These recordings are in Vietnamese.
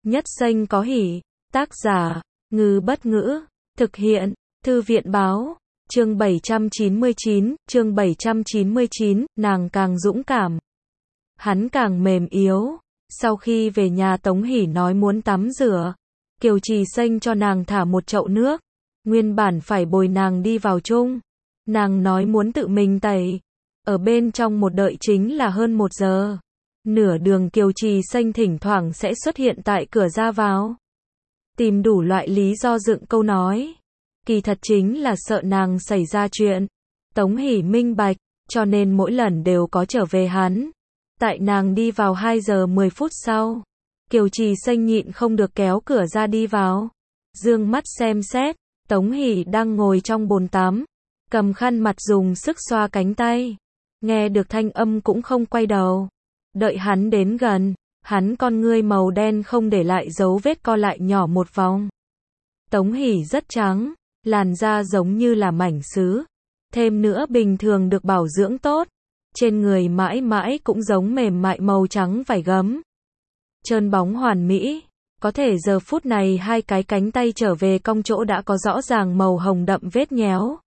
Nhất xanh có hỉ. Tác giả, Ngư Bất Ngữ. Thực hiện, Thư viện Báo. Chương 799, nàng càng dũng cảm. Hắn càng mềm yếu. Sau khi về nhà Tống Hỷ nói muốn tắm rửa. Kiều Trì Xanh cho nàng thả một chậu nước. Nguyên bản phải bồi nàng đi vào chung. Nàng nói muốn tự mình tẩy. Ở bên trong một đợi chính là hơn 1 giờ. Nửa đường Kiều Trì Xanh thỉnh thoảng sẽ xuất hiện tại cửa ra vào. Tìm đủ loại lý do dựng câu nói. Kỳ thật chính là sợ nàng xảy ra chuyện. Tống Hỷ minh bạch, cho nên mỗi lần đều có trở về hắn. Tại nàng đi vào 2 giờ 10 phút sau. Kiều Trì Xanh nhịn không được kéo cửa ra đi vào. Dương mắt xem xét, Tống Hỷ đang ngồi trong bồn tắm. Cầm khăn mặt dùng sức xoa cánh tay. Nghe được thanh âm cũng không quay đầu. Đợi hắn đến gần, hắn con ngươi màu đen không để lại dấu vết co lại nhỏ một vòng. Tống Hỷ rất trắng, làn da giống như là mảnh sứ. Thêm nữa bình thường được bảo dưỡng tốt. Trên người mãi mãi cũng giống mềm mại màu trắng vải gấm. Trơn bóng hoàn mỹ. Có thể giờ phút này hai cái cánh tay trở về cong chỗ đã có rõ ràng màu hồng đậm vết nhéo.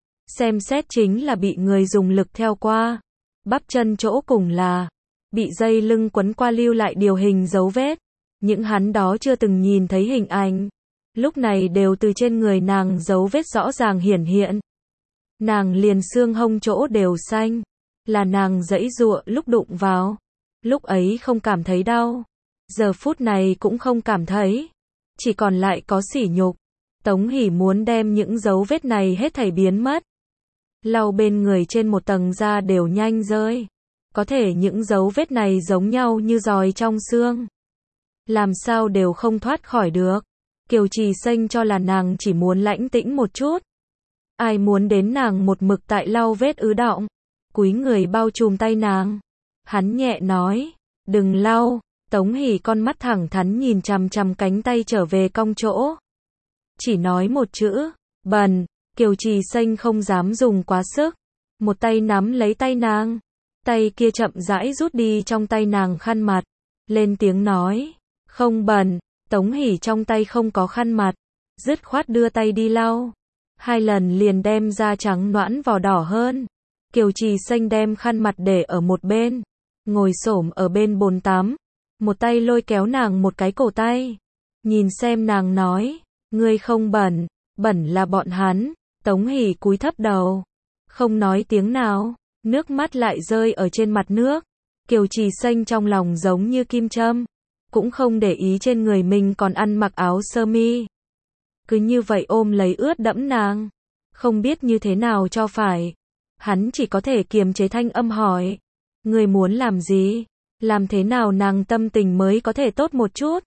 Xem xét chính là bị người dùng lực theo qua. Bắp chân chỗ cùng là bị dây lưng quấn qua lưu lại điều hình dấu vết. Những hắn đó chưa từng nhìn thấy hình ảnh. Lúc này đều từ trên người nàng dấu vết rõ ràng hiển hiện. Nàng liền xương hông chỗ đều xanh. Là nàng giãy giụa lúc đụng vào. Lúc ấy không cảm thấy đau. Giờ phút này cũng không cảm thấy. Chỉ còn lại có sỉ nhục. Tống Hỷ muốn đem những dấu vết này hết thảy biến mất. Lau bên người trên một tầng da đều nhanh rơi. Có thể những dấu vết này giống nhau như giòi trong xương. Làm sao đều không thoát khỏi được. Kiều Trì Xanh cho là nàng chỉ muốn lãnh tĩnh một chút. Ai muốn đến nàng một mực tại lau vết ứ đọng. Cúi người bao trùm tay nàng. Hắn nhẹ nói, đừng lau. Tống Hỷ con mắt thẳng thắn nhìn chằm chằm cánh tay trở về cong chỗ. Chỉ nói một chữ, bẩn. Kiều Trì Xanh không dám dùng quá sức. Một tay nắm lấy tay nàng. Tay kia chậm rãi rút đi trong tay nàng khăn mặt. Lên tiếng nói, không bẩn. Tống Hỷ trong tay không có khăn mặt. Dứt khoát đưa tay đi lau. 2 lần liền đem da trắng nõn vỏ đỏ hơn. Kiều Trì Xanh đem khăn mặt để ở một bên. Ngồi xổm ở bên bồn tắm. Một tay lôi kéo nàng một cái cổ tay. Nhìn xem nàng nói, ngươi không bẩn. Bẩn là bọn hắn. Tống Hỷ cúi thấp đầu. Không nói tiếng nào. Nước mắt lại rơi ở trên mặt nước. Kiều Trì Xanh trong lòng giống như kim châm. Cũng không để ý trên người mình còn ăn mặc áo sơ mi. Cứ như vậy ôm lấy ướt đẫm nàng. Không biết như thế nào cho phải. Hắn chỉ có thể kiềm chế thanh âm hỏi. Người muốn làm gì? Làm thế nào nàng tâm tình mới có thể tốt một chút?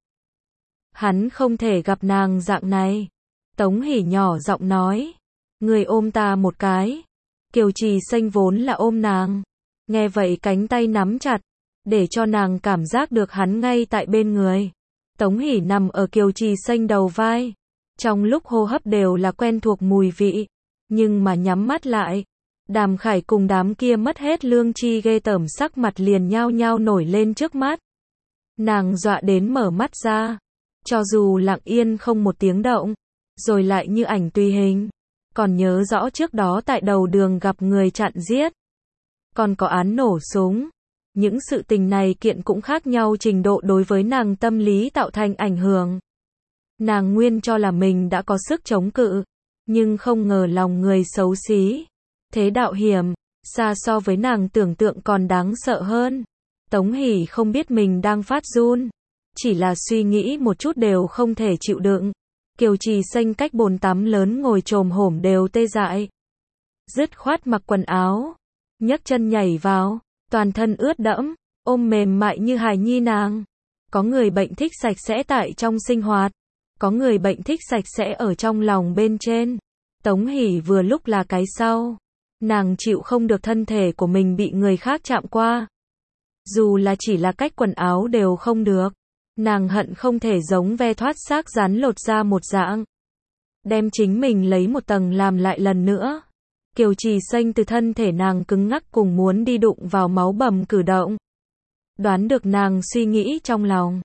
Hắn không thể gặp nàng dạng này. Tống Hỷ nhỏ giọng nói. Người ôm ta một cái. Kiều Trì Xanh vốn là ôm nàng. Nghe vậy cánh tay nắm chặt. Để cho nàng cảm giác được hắn ngay tại bên người. Tống Hỷ nằm ở Kiều Trì Xanh đầu vai. Trong lúc hô hấp đều là quen thuộc mùi vị. Nhưng mà nhắm mắt lại. Đàm Khải cùng đám kia mất hết lương chi ghê tởm sắc mặt liền nhao nhao nổi lên trước mắt. Nàng dọa đến mở mắt ra. Cho dù lặng yên không một tiếng động. Rồi lại như ảnh tùy hình. Còn nhớ rõ trước đó tại đầu đường gặp người chặn giết. Còn có án nổ súng. Những sự tình này kiện cũng khác nhau trình độ đối với nàng tâm lý tạo thành ảnh hưởng. Nàng nguyên cho là mình đã có sức chống cự. Nhưng không ngờ lòng người xấu xí. Thế đạo hiểm. Xa so với nàng tưởng tượng còn đáng sợ hơn. Tống Hỷ không biết mình đang phát run. Chỉ là suy nghĩ một chút đều không thể chịu đựng. Kiều Trì Xanh cách bồn tắm lớn ngồi chồm hổm đều tê dại. Dứt khoát mặc quần áo. Nhấc chân nhảy vào. Toàn thân ướt đẫm. Ôm mềm mại như hài nhi nàng. Có người bệnh thích sạch sẽ tại trong sinh hoạt. Có người bệnh thích sạch sẽ ở trong lòng bên trên. Tống Hỷ vừa lúc là cái sau. Nàng chịu không được thân thể của mình bị người khác chạm qua. Dù là chỉ là cách quần áo đều không được. Nàng hận không thể giống ve thoát xác rắn lột ra một dạng. Đem chính mình lấy một tầng làm lại lần nữa. Kiều Trì Xanh từ thân thể nàng cứng ngắc cùng muốn đi đụng vào máu bầm cử động. Đoán được nàng suy nghĩ trong lòng.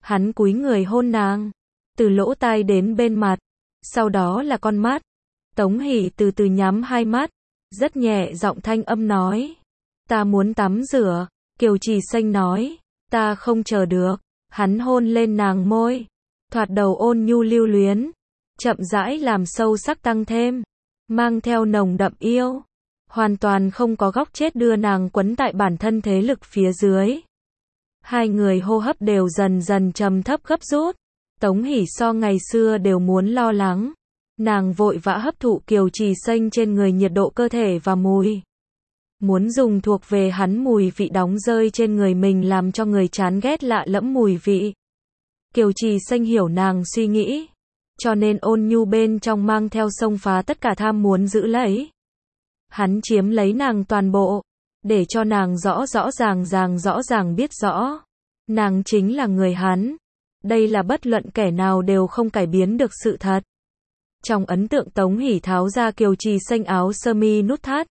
Hắn cúi người hôn nàng, từ lỗ tai đến bên mặt, sau đó là con mắt. Tống Hỷ từ từ nhắm hai mắt, rất nhẹ giọng thanh âm nói. Ta muốn tắm rửa. Kiều Trì Xanh nói. Ta không chờ được. Hắn hôn lên nàng môi. Thoạt đầu ôn nhu lưu luyến. Chậm rãi làm sâu sắc tăng thêm. Mang theo nồng đậm yêu. Hoàn toàn không có góc chết đưa nàng quấn tại bản thân thế lực phía dưới. Hai người hô hấp đều dần dần trầm thấp gấp rút. Tống Hỷ so ngày xưa đều muốn lo lắng. Nàng vội vã hấp thụ Kiều Trì Xanh trên người nhiệt độ cơ thể và mùi. Muốn dùng thuộc về hắn mùi vị đóng rơi trên người mình làm cho người chán ghét lạ lẫm mùi vị. Kiều Trì Xanh hiểu nàng suy nghĩ. Cho nên ôn nhu bên trong mang theo xông phá tất cả tham muốn giữ lấy. Hắn chiếm lấy nàng toàn bộ. Để cho nàng rõ ràng biết rõ. Nàng chính là người hắn. Đây là bất luận kẻ nào đều không cải biến được sự thật. Trong ấn tượng Tống Hỷ tháo ra Kiều Trì Xanh áo sơ mi nút thắt.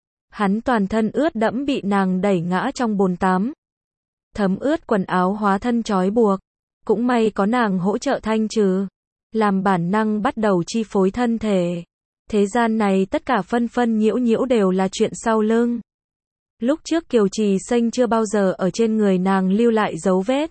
Hắn toàn thân ướt đẫm bị nàng đẩy ngã trong bồn tắm. Thấm ướt quần áo hóa thân trói buộc. Cũng may có nàng hỗ trợ thanh trừ. Làm bản năng bắt đầu chi phối thân thể. Thế gian này tất cả phân nhiễu đều là chuyện sau lưng. Lúc trước Kiều Trì Xanh chưa bao giờ ở trên người nàng lưu lại dấu vết.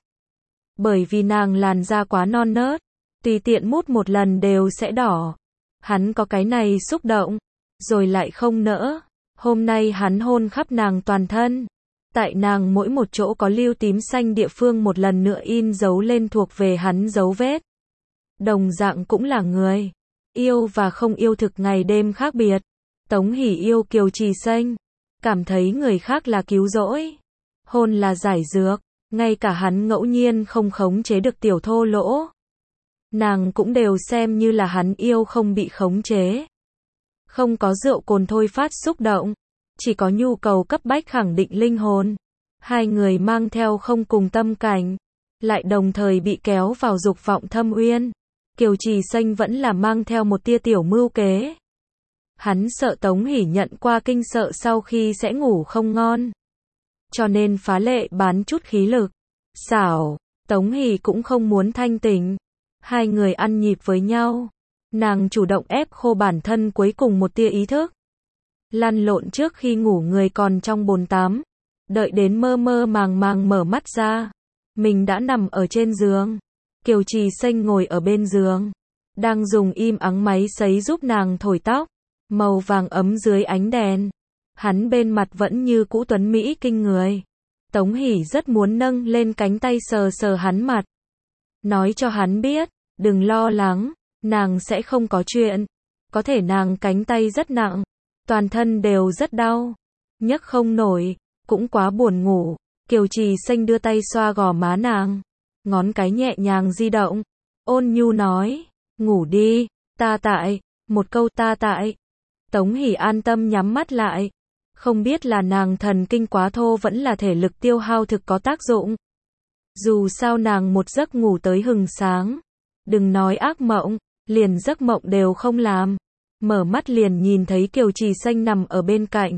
Bởi vì nàng làn da quá non nớt. Tùy tiện mút một lần đều sẽ đỏ. Hắn có cái này xúc động. Rồi lại không nỡ. Hôm nay hắn hôn khắp nàng toàn thân. Tại nàng mỗi một chỗ có lưu tím xanh địa phương một lần nữa in dấu lên thuộc về hắn dấu vết. Đồng dạng cũng là người. Yêu và không yêu thực ngày đêm khác biệt. Tống Hỷ yêu Kiều Trì Xanh. Cảm thấy người khác là cứu rỗi. Hôn là giải dược. Ngay cả hắn ngẫu nhiên không khống chế được tiểu thô lỗ. Nàng cũng đều xem như là hắn yêu không bị khống chế. Không có rượu cồn thôi phát xúc động. Chỉ có nhu cầu cấp bách khẳng định linh hồn. Hai người mang theo không cùng tâm cảnh. Lại đồng thời bị kéo vào dục vọng thâm uyên. Kiều Trì Xanh vẫn là mang theo một tia tiểu mưu kế. Hắn sợ Tống Hỷ nhận qua kinh sợ sau khi sẽ ngủ không ngon. Cho nên phá lệ bán chút khí lực. Xảo, Tống Hỷ cũng không muốn thanh tỉnh. Hai người ăn nhịp với nhau. Nàng chủ động ép khô bản thân cuối cùng một tia ý thức. Lăn lộn trước khi ngủ người còn trong bồn tắm. Đợi đến mơ màng mở mắt ra. Mình đã nằm ở trên giường. Kiều Trì Xanh ngồi ở bên giường. Đang dùng im ắng máy sấy giúp nàng thổi tóc. Màu vàng ấm dưới ánh đèn. Hắn bên mặt vẫn như cũ tuấn Mỹ kinh người. Tống Hỷ rất muốn nâng lên cánh tay sờ hắn mặt. Nói cho hắn biết, đừng lo lắng, nàng sẽ không có chuyện. Có thể nàng cánh tay rất nặng, toàn thân đều rất đau, nhấc không nổi, cũng quá buồn ngủ. Kiều Trì Xanh đưa tay xoa gò má nàng, ngón cái nhẹ nhàng di động, ôn nhu nói, ngủ đi, ta tại, một câu ta tại. Tống Hỷ an tâm nhắm mắt lại, không biết là nàng thần kinh quá thô vẫn là thể lực tiêu hao thực có tác dụng. Dù sao nàng một giấc ngủ tới hừng sáng, đừng nói ác mộng, liền giấc mộng đều không làm. Mở mắt liền nhìn thấy Kiều Trì Xanh nằm ở bên cạnh.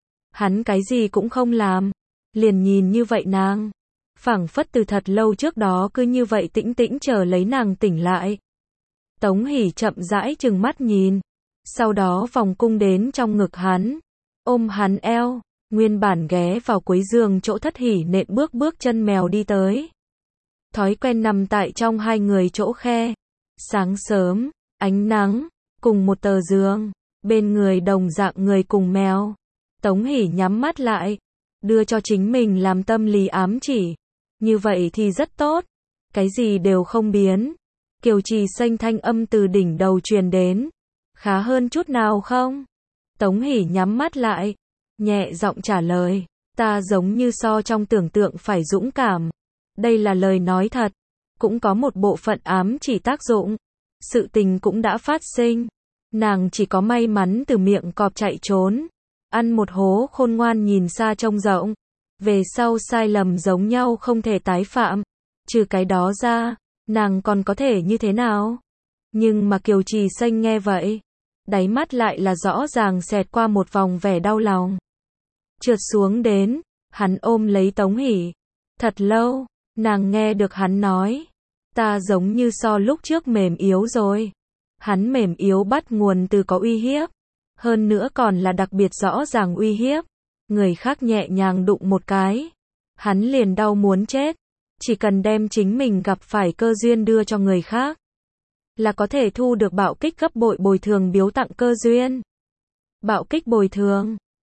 Hắn cái gì cũng không làm, liền nhìn như vậy nàng. Phảng phất từ thật lâu trước đó cứ như vậy tĩnh tĩnh chờ lấy nàng tỉnh lại. Tống Hỷ chậm rãi chừng mắt nhìn, sau đó vòng cung đến trong ngực hắn, ôm hắn eo, nguyên bản ghé vào cuối giường chỗ Thất Hỷ nện bước chân mèo đi tới. Thói quen nằm tại trong hai người chỗ khe. Sáng sớm, ánh nắng, cùng một tờ giường, bên người đồng dạng người cùng mèo. Tống Hỷ nhắm mắt lại, đưa cho chính mình làm tâm lý ám chỉ. Như vậy thì rất tốt, cái gì đều không biến. Kiều Trì Xanh thanh âm từ đỉnh đầu truyền đến. Khá hơn chút nào không? Tống Hỷ nhắm mắt lại, nhẹ giọng trả lời, ta giống như so trong tưởng tượng phải dũng cảm. Đây là lời nói thật, cũng có một bộ phận ám chỉ tác dụng. Sự tình cũng đã phát sinh. Nàng chỉ có may mắn từ miệng cọp chạy trốn. Ăn một hố khôn ngoan nhìn xa trông rộng. Về sau sai lầm giống nhau không thể tái phạm. Trừ cái đó ra, nàng còn có thể như thế nào? Nhưng mà Kiều Trì Xanh nghe vậy, đáy mắt lại là rõ ràng xẹt qua một vòng vẻ đau lòng. Trượt xuống đến, hắn ôm lấy Tống Hỷ. Thật lâu, Nàng nghe được hắn nói, ta giống như so lúc trước mềm yếu rồi. Hắn mềm yếu bắt nguồn từ có uy hiếp, hơn nữa còn là đặc biệt rõ ràng uy hiếp. Người khác nhẹ nhàng đụng một cái, hắn liền đau muốn chết. Chỉ cần đem chính mình gặp phải cơ duyên đưa cho người khác, là có thể thu được bạo kích gấp bội bồi thường biếu tặng cơ duyên. Bạo kích bồi thường